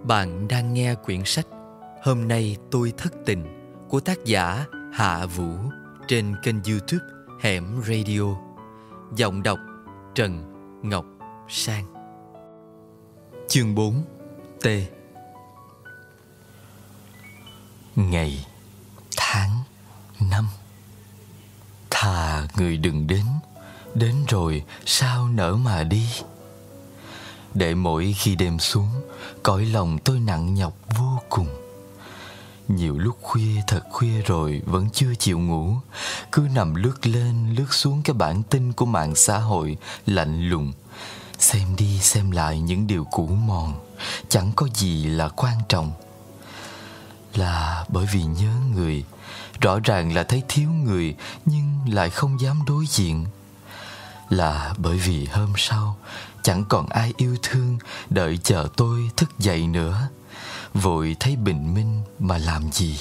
Bạn đang nghe quyển sách Hôm nay tôi thất tình của tác giả Hạ Vũ trên kênh YouTube Hẻm Radio. Giọng đọc Trần Ngọc Sang. Chương 4. T. Ngày, tháng, năm. Thà người đừng đến, đến rồi sao nỡ mà đi. Để mỗi khi đêm xuống, cõi lòng tôi nặng nhọc vô cùng. Nhiều lúc khuya, thật khuya rồi vẫn chưa chịu ngủ, cứ nằm lướt lên lướt xuống cái bản tin của mạng xã hội lạnh lùng, xem đi xem lại những điều cũ mòn, chẳng có gì là quan trọng. Là bởi vì nhớ người, rõ ràng là thấy thiếu người nhưng lại không dám đối diện. Là bởi vì hôm sau chẳng còn ai yêu thương, đợi chờ tôi thức dậy nữa, vội thấy bình minh mà làm gì.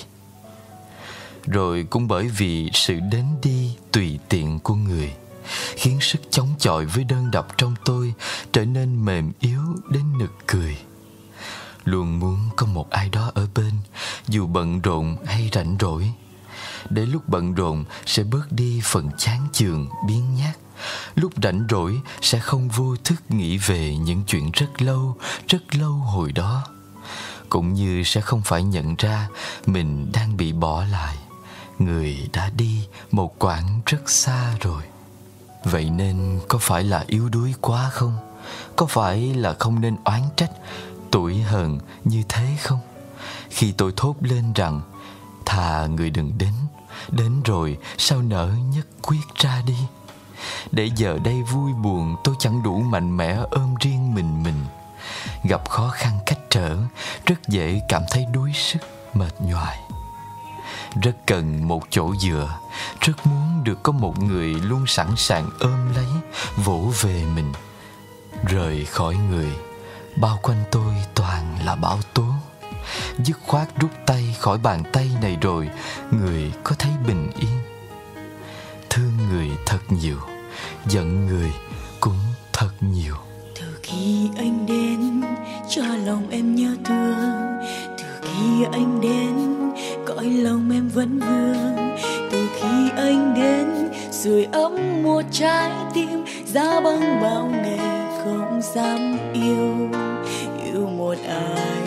Rồi cũng bởi vì sự đến đi tùy tiện của người, khiến sức chống chọi với đơn độc trong tôi trở nên mềm yếu đến nực cười. Luôn muốn có một ai đó ở bên, dù bận rộn hay rảnh rỗi. Để lúc bận rộn sẽ bớt đi phần chán chường, biếng nhác. Lúc rảnh rỗi sẽ không vô thức nghĩ về những chuyện rất lâu hồi đó. Cũng như sẽ không phải nhận ra mình đang bị bỏ lại. Người đã đi một quãng rất xa rồi. Vậy nên có phải là yếu đuối quá không? Có phải là không nên oán trách, tủi hờn như thế không? Khi tôi thốt lên rằng thà người đừng đến, đến rồi sao nỡ nhất quyết ra đi. Để giờ đây vui buồn tôi chẳng đủ mạnh mẽ ôm riêng mình. Gặp khó khăn cách trở, rất dễ cảm thấy đuối sức, mệt nhoài. Rất cần một chỗ dựa, rất muốn được có một người luôn sẵn sàng ôm lấy, vỗ về mình. Rời khỏi người, bao quanh tôi toàn là bão tố. Dứt khoát rút tay khỏi bàn tay này rồi, người có thấy bình yên. Thương người thật nhiều, giận người cũng thật nhiều. Từ khi anh đến, cho lòng em nhớ thương. Từ khi anh đến, cõi lòng em vẫn vương. Từ khi anh đến, sưởi ấm một trái tim, giá băng bao ngày không dám yêu một ai.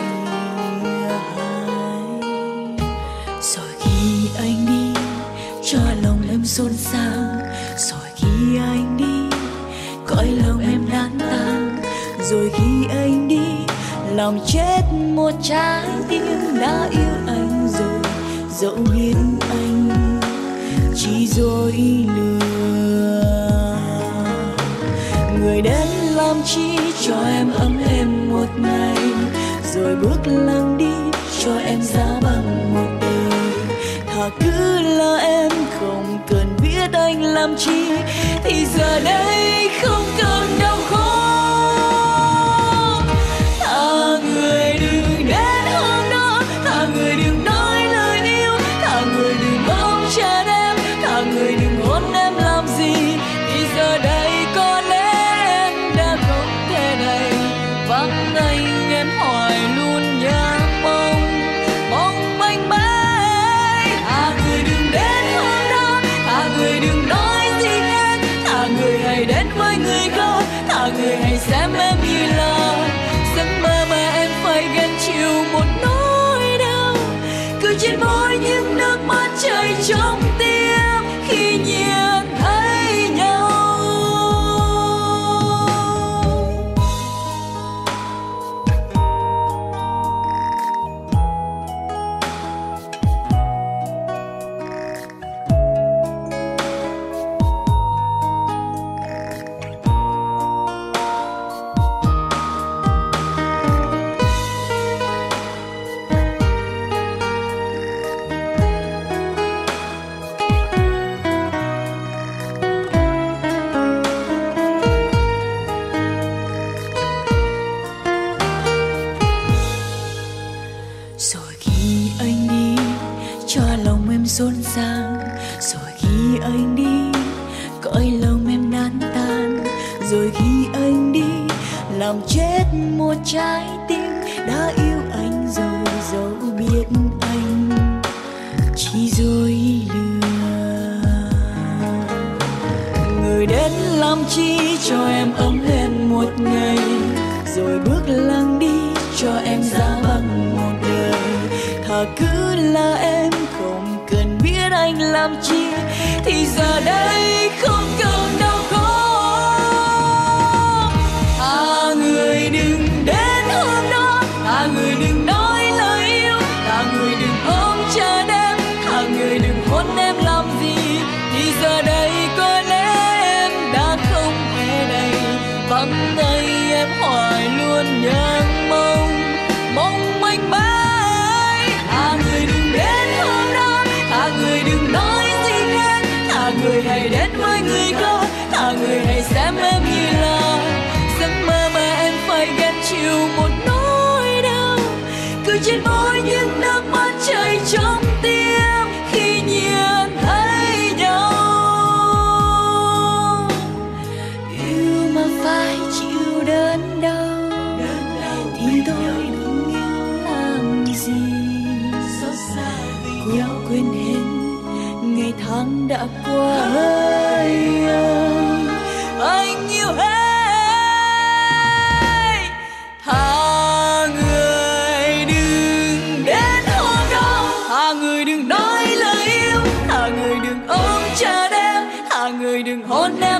Rồi khi anh đi, cho lòng em xôn xao. Rồi khi anh đi, cõi lòng em tan tan. Rồi khi anh đi, lòng chết một trái tim đã yêu anh rồi, dẫu biết anh chỉ dối lừa. Người đến làm chi cho em ấm êm một ngày, rồi bước lặng đi cho em giá bằng một đời. Thà cứ là em không cần biết anh làm chi, thì giờ đây không cần đau khổ. Thà người đừng đến hôm đó, thà người đừng nói lời yêu, thà người đừng ôm chặt em, thà người đừng hôn em làm gì. Thì giờ đây có lẽ em đã không thể này vắng anh em hoài luôn nhớ mong manh mãi. Thà người đừng đến hôm đó, thà người đừng nói gì hết, thà người hãy đến với người khác, thà người hãy xem em như là giấc mơ mà em phải gánh chịu một nỗi đau. Cứ trên môi những nước mắt chảy trong tim khi nhìn thấy nhau. Rồi khi anh đi, cho lòng em xôn xao. Rồi khi anh đi, cõi lòng em nát tan. Rồi khi anh đi, làm chết một trái tim đã yêu dẫu biết anh chỉ dối lừa. Người đến làm chi cho em ấm lên một ngày, rồi bước lặng đi cho em giá bằng một đời. Thà cứ là em không cần biết anh làm chi, thì giờ đây không cần đâu có. Người đừng đến hôm đó, người đừng nói lời yêu, người đừng ôm chờ đêm, người đừng hôn em làm gì. Thì giờ đây có lẽ em đã không về đây, vắng tay em hoài luôn nhang mong manh mãi. Người đừng đến hôm đó, người đừng nói gì hết, người hãy đến với người có, người hãy xem em như là giấc mơ mà em phải gánh chịu một nỗi đau. Cứ trên môi những nước mắt chảy trong tim khi nhìn thấy nhau. Yêu mà phải chịu đớn đau thì tôi đừng yêu làm gì. Cố quên hết ngày tháng đã qua, anh yêu hết. Người đừng đến hôm đó, người đừng nói lời yêu, người đừng ôm chờ đêm, người đừng hôn em